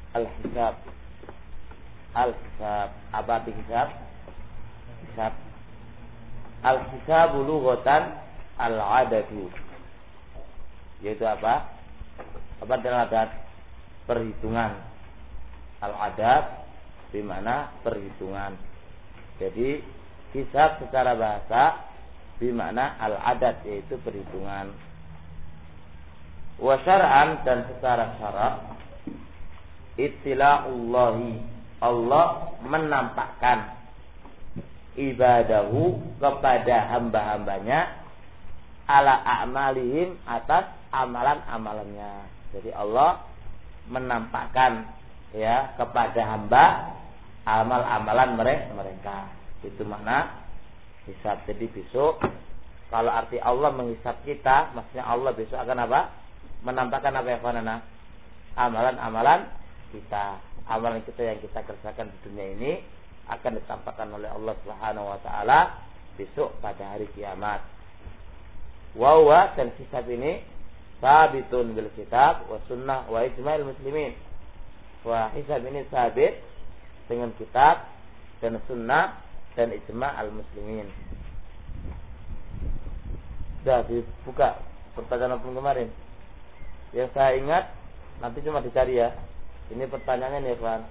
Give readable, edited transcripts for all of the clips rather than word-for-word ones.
Al-hisab. Al-hisab. Apa arti hisab? Hisab. Al-hisabu lughatan al-adadu. Yaitu apa? Apa adalah adat? Perhitungan. Al-adad bimana perhitungan. Jadi hisab secara bahasa bimana al-adad, yaitu perhitungan. Wa syar'an, dan secara syarak ittila'ullahi, Allah menampakkan ibadahu kepada hamba-hambanya ala a'malihim, atas amalan-amalannya. Jadi Allah menampakkan ya kepada hamba amal-amalan mereka. Itu makna hisab. Jadi besok kalau arti Allah menghisab kita, maksudnya Allah besok akan apa? Menampakkan apa ya kawanana? Amalan-amalan kita. Amalan kita yang kita kerjakan di dunia ini akan ditampakkan oleh Allah Subhanahu wa taala besok pada hari kiamat. Wa huwa, dan hisab ini sabitun bil kitab wa sunnah wa ijma'il muslimin. Wa hisab ini sabit dengan kitab dan sunnah dan ijma' al muslimin. Sudah dibuka pertanyaan pun kemarin. Yang saya ingat nanti cuma dicari ya. Ini pertanyaannya nih, Pak.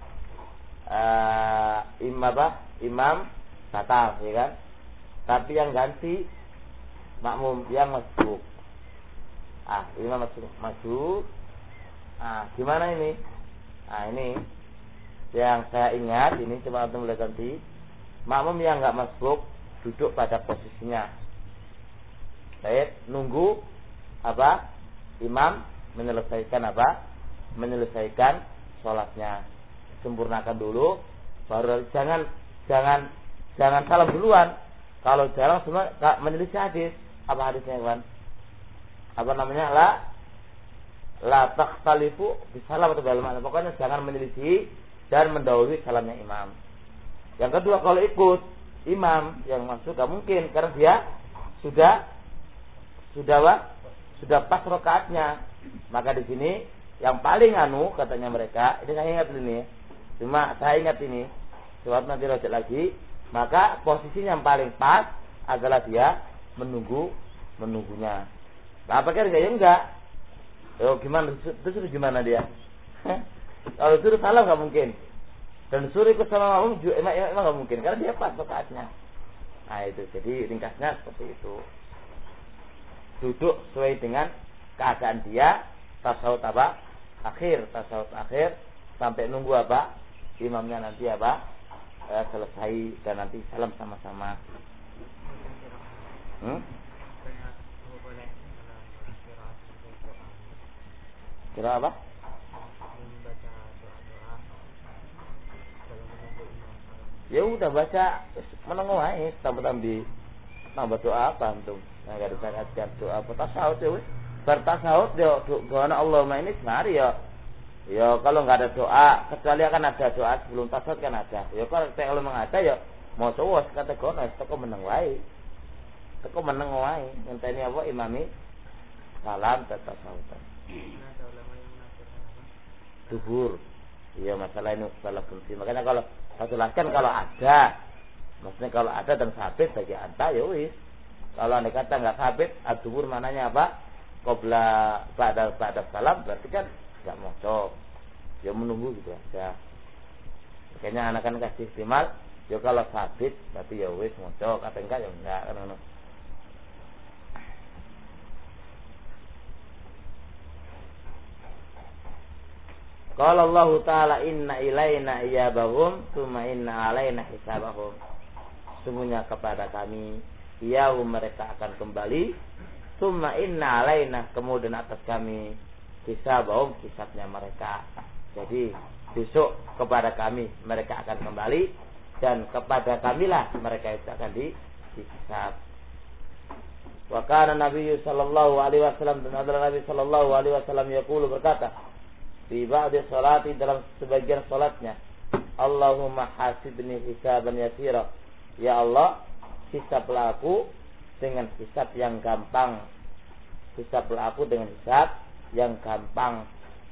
Imam batal, ya kan? Tapi yang ganti makmum yang masbuk. Imam masbuk. Gimana ini? Ini yang saya ingat, ini coba antum lihat nanti. Makmum yang enggak masbuk duduk pada posisinya. Baik, nunggu apa? Imam menyelesaikan apa? Menyelesaikan sholatnya. Sempurnakan dulu, baru jangan salam duluan. Kalau jarang semua menyelisih hadis. Apa hadisnya, kawan? Apa namanya? La takhtalifu bisalam atau dalam makna. Pokoknya jangan menyelisih dan mendahului salamnya imam. Yang kedua, kalau ikut imam yang masuk gak mungkin karena dia sudah pas rakaatnya. Maka di sini yang paling katanya mereka, ini saya ingat ini. Cuma saya ingat ini. Coba nanti rojak lagi. Maka posisinya yang paling pas adalah dia menunggunya. Nah, apakah dia enggak? Gimana? Terus gimana dia? Kalau suruh salam nggak mungkin. Dan suruh ikut sama makmum juga emang nggak mungkin karena dia pas rakaatnya. Nah itu, jadi ringkasnya seperti itu. Duduk sesuai dengan keadaan dia. Tasawuf akhir sampai nunggu apa? Imamnya nanti apa? Selesai dan nanti salam sama-sama. Kira apa? Ya udah baca menengok aja, tambah-tambah nambah doa apa antum? Nah, enggak ada doa apa tasawuf ya wis. Bertasawuf dia doa Allahumma ini semari ya. Ya kalau enggak ada doa, kecuali akan ada doa sebelum tasawuf kan ada. Ya kalau memang ada ya mau cowok kata kono teko meneng wae. Teko meneng wae. Ngenteni apa imami salam tasawuf. Duhur. Iya masalah ini salah fungsi. Makanya kalau saya jelaskan kalau ada, maksudnya kalau ada dan sabit bagi anta ya wis. Kalau anda kata nggak sabit, ad-duhur mananya apa? Qabla ba'da salam berarti kan nggak mocok. Ya menunggu gitu aja. Makanya anak kan kasih istimal. Ya kalau sabit berarti ya wis mocok. Atau enggak ya enggak kan. Qala Allah Ta'ala inna ilaina iyabahum tsumma inna alaina hisabahum. Sungguhnya kepada kami mereka akan kembali. Tsumma inna alaina, kemudian atas kami hisabahum, hisabnya mereka. Jadi besok kepada kami mereka akan kembali dan kepada kamilah mereka itu akan dihisab. Wa kana Nabi sallallahu alaihi wasallam, dan adalah Nabi sallallahu alaihi wasallam yaqulu, berkata di ba'di salati, dalam sebagian salatnya, Allahumma hasibni hisaban yasira. Ya Allah, hisablah aku dengan hisab yang gampang. Hisablah aku dengan hisab yang gampang.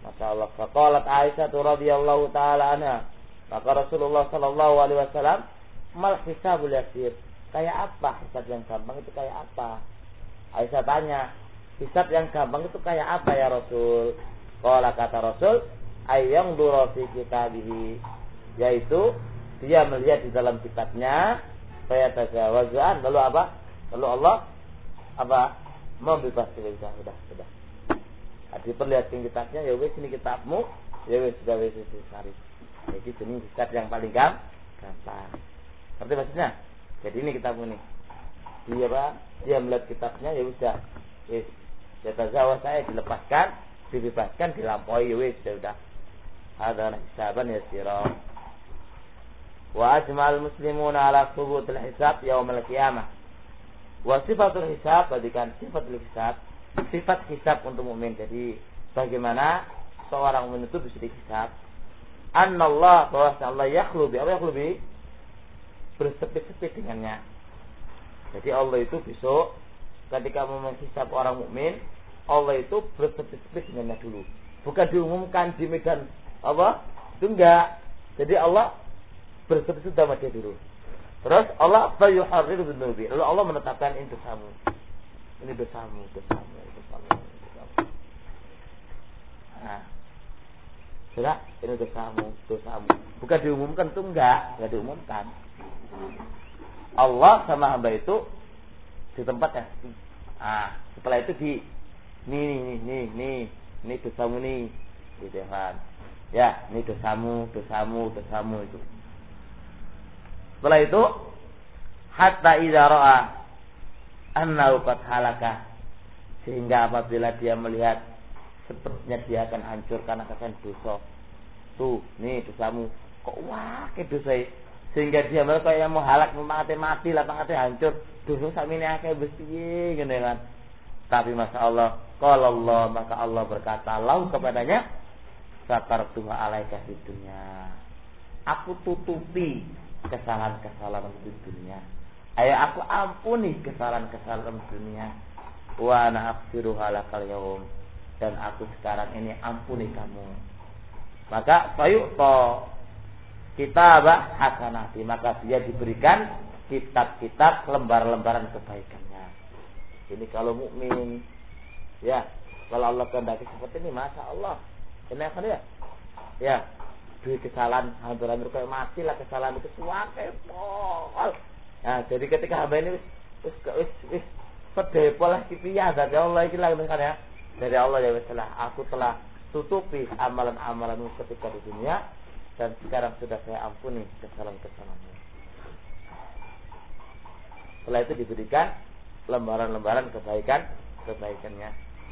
Masya Allah. Faqalat Aisyah radhiyallahu taala anha. Maka Rasulullah sallallahu alaihi wasallam, mal hisabul yasir. Kayak apa hisab yang gampang itu kayak apa? Aisyah tanya, hisab yang gampang itu kayak apa ya Rasul? Qala kata Rasul, ayyang dura fi kitabihi, yaitu dia melihat di dalam kitabnya, fayatazawazan, lalu apa? Lalu Allah apa? Membebaskan. Sudah. Diperlihatkan kitabnya, ya wes ini kitabmu, ya wes sudah wes cari. Jadi ini kitab yang paling gampang. Ngerti maksudnya? Jadi ini kitabmu nih. Dia melihat kitabnya, ya sudah. Wes, yatazawaz saya dilepaskan, dibebaskan, dilampaui, ya wes sudah. Ada hisaban yasira. Wa ajma'al muslimuna ala thubutil hisab yaumil qiyamah. Wa sifatul hisab, badikan sifatul hisab. Sifat hisab untuk mukmin. Jadi bagaimana seorang mukmin itu bisa dihisab? Annallah, bahwa Allah yakhlu bi, apa yakhlu bi? Bersepi-sepi dengannya. Jadi Allah itu besok ketika menghisab orang mukmin, Allah itu bersepi-sepi dengannya dulu. Bukan diumumkan di medan apa? Itu enggak. Jadi Allah bersepi-sepi sama dia dulu. Terus Allah fayuharriru bidunubi. Lalu Allah menetapkan ini dosamu. Ini dosamu. Nah, sudah, ini dosamu. Bukan diumumkan itu enggak diumumkan. Allah sama hamba itu di tempatnya. Nah, setelah itu ini dosamu nih, gitu kan. Ya, ini dosamu itu. Setelah itu, hatta idza ra'a annahu qad halaka, sehingga apabila dia melihat sepertinya dia akan hancur karena kesalahan dosa. Tuh, nih dosamu. Kok ke dosa, sehingga dia mereka yang mau halak, mati lah, hancur. Dosa sakmene akeh besti ngene kan. Tapi Masya Allah, kalau Allah, maka Allah berkata lahu kepadanya, satartuha alaika di dunia. Aku tutupi kesalahan-kesalahan di dunia. Ayo aku ampuni kesalahan-kesalahan di dunia. Wa ana aghfiruha lakal yaum, dan aku sekarang ini ampuni kamu. Maka fayu'ta kitabah hasanati, maka dia diberikan kitab-kitab lembar-lembaran kebaikannya. Ini kalau mukmin, ya, kalau Allah kehendaki seperti ini, Masya Allah, ini akan ya, duit kesalahan hampir-hampir kayak mati lah, kesalahan itu suake pol. Nah, jadi ketika hamba ini wis pedepol lah kipiah dari Allah iki lah kan ya. Dari Allah ya wis aku telah tutupi amalan-amalanmu ketika di dunia, dan sekarang sudah saya ampuni kesalahan-kesalahanmu. Setelah itu diberikan lembaran-lembaran kebaikannya.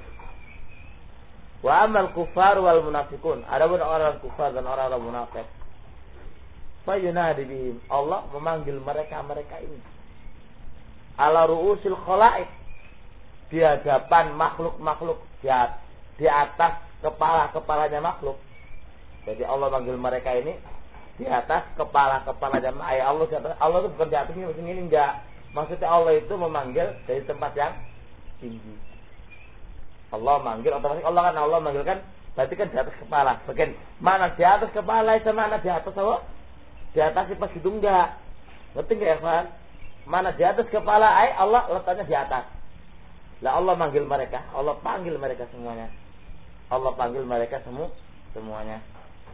Wa amal kufar wal munafiqun, adapun orang kufar dan orang-orang munafik, fayunadi bihim, Allah memanggil mereka ini ala ru'usil khalaik, di hadapan makhluk-makhluk, di atas kepala-kepalanya makhluk. Jadi Allah manggil mereka ini di atas kepala-kepalanya. Allah itu bukan di atas ini enggak. Maksudnya Allah itu memanggil dari tempat yang tinggi. Allah manggil, otomatis Allah manggil kan, berarti kan di atas kepala. Bagian mana di atas kepala, sama mana di atas apa? Di atas pas gitu enggak. Ngerti enggak, Evan? Mana di atas kepala, Allah letaknya di atas. Lah Allah manggil mereka, Allah panggil mereka semuanya. Allah panggil mereka semuanya.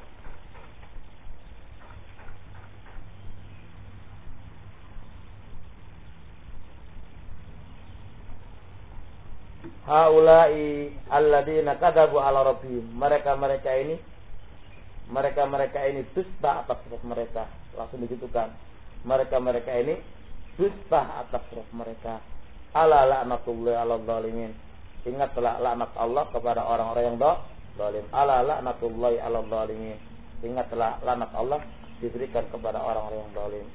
Haula'i alladzina kadzabu ala rabbihim, mereka ini dusta atas roh mereka. Langsung digitukan, mereka ini dusta atas roh mereka. Ala la'natullahi 'alal zalimin, ingatlah laknat Allah kepada orang-orang yang zalim. Ala la'natullahi 'alal zalimin, ingatlah laknat Allah diberikan kepada orang-orang yang zalim.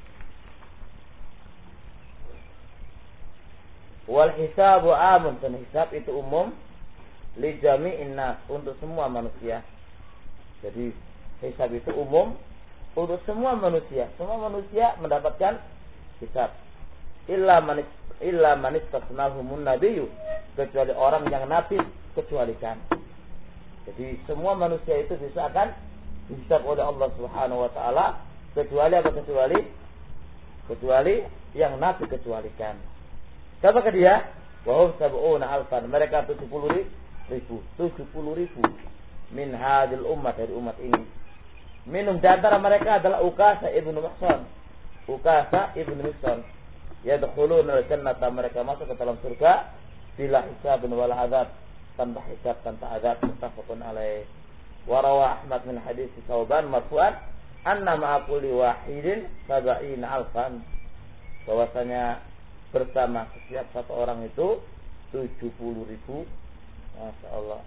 Wal hisabu amun, dan hisab itu umum li jami'in nas, untuk semua manusia. Jadi hisab itu umum untuk semua manusia. Semua manusia mendapatkan hisab. Illa man istasnahumun nabiyyu, kecuali orang yang nabi kecualikan. Jadi semua manusia itu bisa akan dihisab oleh Allah Subhanahu wa taala kecuali apa? Kecuali yang Nabi kecualikan. Siapa dia? Wa hum sab'una alfan. Mereka 70.000 min hadil ummah, dari umat ini. Minum di antara mereka adalah Ukasha ibnu Mihsan. Yadkhuluna al-jannata, mereka masuk ke dalam surga bila hisab wala azab, tanpa hisab, tanpa azab. Muttafaqun alaih. Wa rawa Ahmad min hadis Tsauban marfu'an anna ma'a kulli wahidin 70 alfan. Bahwasanya bersama setiap satu orang itu 70.000. Masya Allah.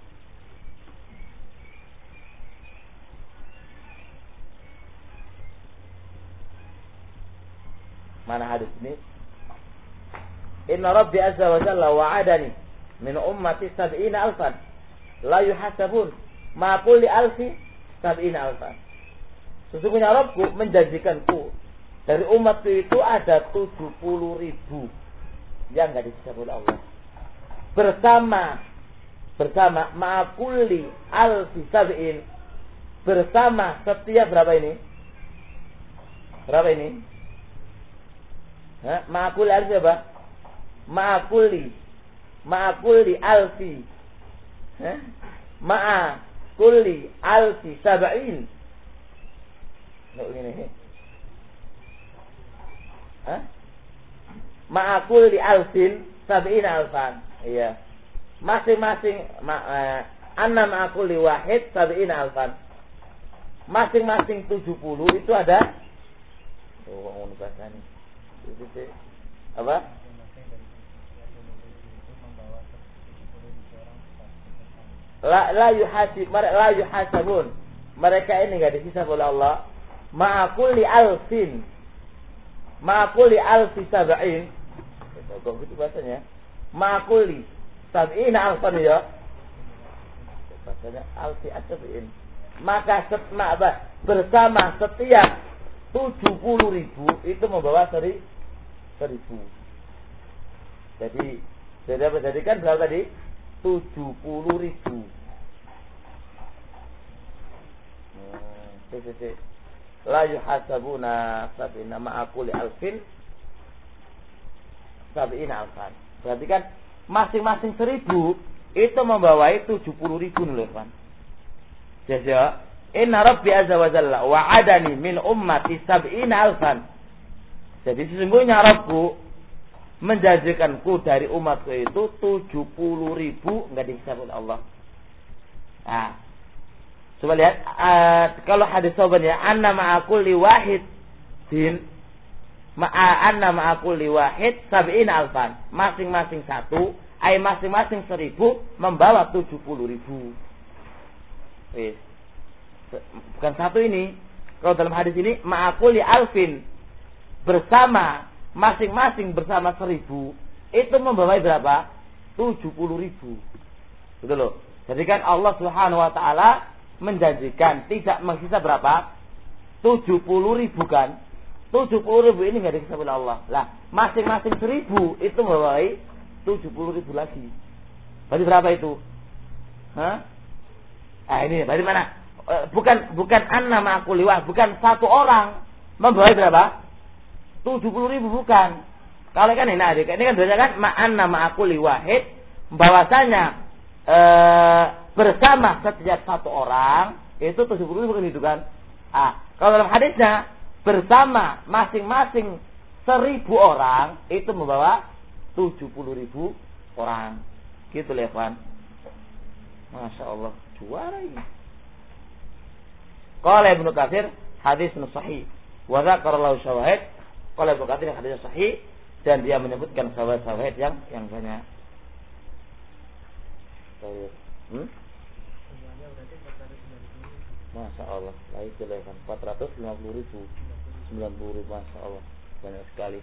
Mana hadis ini? Inna Rabbi azza wa jalla wa'adani min ummati 70 alfan la yuhasabun ma kulli alfi 70 alfan. Sesungguhnya Rabbku menjanjikanku dari umatku itu ada 70.000 yang enggak dihisab oleh Allah. Bersama ma kulli alfi 70, bersama setiap berapa ini? Berapa ini? Ma'akuli alfi apa? Ma'akuli alfi. Ma'akuli alfi 70. Nggak begini. Ma'akuli alfin 70 alfan. Iya. Masing-masing anna ma'akuli wahid 70 alfan. Masing-masing 70 itu ada. Oh, ini bahasanya. Apa? La yuhasabun. Mereka ini enggak dihisab oleh Allah. Ma'akulli alfin 70. Kok gitu bahasanya? Ma'akulli 70 alfan ya. Bahasanya alfi 70. Maka bersama setiap 70.000 itu membawa 1.000. Jadi kan berapa tadi? 70.000. La yuhasabuna sab'ina ma'akuli alfin 70 alfan. Berarti kan masing-masing 1.000 itu membawai 70.000 nih, Pak. Jadi Inna Rabbi azza wa jalla wa'adani min ummati 70 alfan. Jadi sesungguhnya Rabbku menjanjikanku dari umatku itu 70.000 enggak dihisab oleh Allah. Nah, coba lihat kalau hadis Tsauban ya, anna ma'akulli wahid anna ma'akulli wahid 70 alfan. Masing-masing satu, masing-masing 1.000 membawa 70.000. Wis. Bukan satu ini. Kalau dalam hadis ini ma'akuli alfin, bersama masing-masing bersama 1.000 itu membawa berapa? 70.000. Betul loh. Jadi kan Allah Subhanahu wa taala menjanjikan tidak menghisab berapa? 70.000 kan? 70.000 ini enggak dihisab oleh Allah. Lah, masing-masing 1.000 itu membawa 70.000 lagi. Berarti berapa itu? Ini dari mana? Bukan anna ma'akuli wahid, bukan satu orang membawa berapa? 70.000 bukan. Kalau kan ini kan biasanya kan anna ma'akuli wahid, bahwasanya bersama setiap satu orang itu 70.000 bukan itu kan? Kalau dalam hadisnya bersama masing-masing 1.000 orang itu membawa 70.000 orang. Gitu ya, Pak. Masya Allah, juara ini. Qala Ibnu Katsir haditsun sahih wa dzakara lahu syawahid. Qala Ibnu Katsir hadits sahih dan dia menyebutkan syawahid yang banyak. Masya Allah, baik jelas kan 450.000, 90.000, Masya Allah, banyak sekali.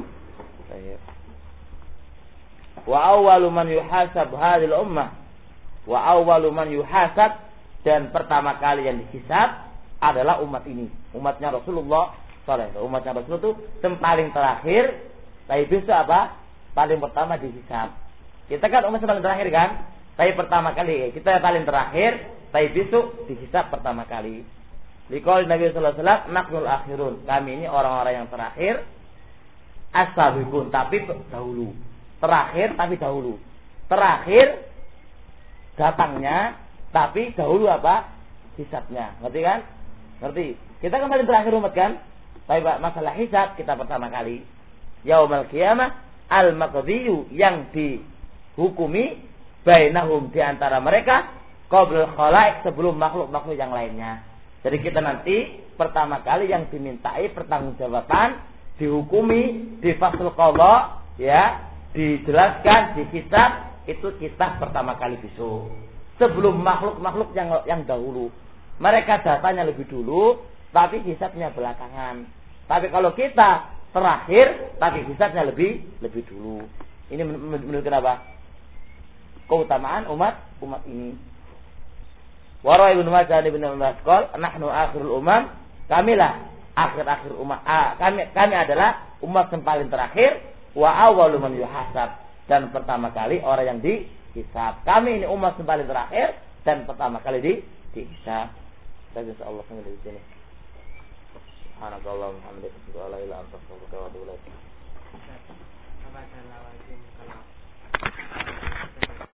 Wa awwalu man yuhasab hadhil ummah, wa awwalu man yuhasab, dan pertama kali yang dihisab adalah umat ini, umatnya Rasulullah SAW. Umatnya Rasulullah itu yang paling terakhir, tapi besok apa? Paling pertama dihisab. Kita kan umat paling terakhir kan? Tapi pertama kali kita paling terakhir, tapi besok dihisab pertama kali. Liqaul Nabi sallallahu alaihi wasallam, naqnul akhirun. Kami ini orang-orang yang terakhir, as-sabiqun, tapi dahulu. Terakhir tapi dahulu. Terakhir datangnya, tapi dahulu apa? Hisabnya. Ngerti kan? Ngerti. Kita kembali terakhir umat kan? Tapi masalah hisab kita pertama kali. Yaumul qiyamah al-maqdiyu, yang dihukumi bainahum, di antara mereka, qabla khalaik, sebelum makhluk-makhluk yang lainnya. Jadi kita nanti pertama kali yang dimintai pertanggungjawaban, dihukumi, difasul qadha, ya, dijelaskan, dihisab, itu kita pertama kali besok. Sebelum makhluk-makhluk yang dahulu. Mereka datanya lebih dulu, tapi hisabnya belakangan. Tapi kalau kita terakhir, tapi hisabnya lebih dulu. Ini menunjukkan apa? Keutamaan umat ini. Wara Ibnu Majah Ibnu Mas'ud, nahnu akhirul umam, kamilah akhir-akhir umat. Kami adalah umat yang paling terakhir, wa awwalu man yuhasab, dan pertama kali orang yang dihisab. Kami ini umat yang paling terakhir dan pertama kali dihisab. Dan insyaallah sampai di sini. Subhanallah walhamdulillah wa la ilaha illa anta astaghfiruka wa atubu ilaik.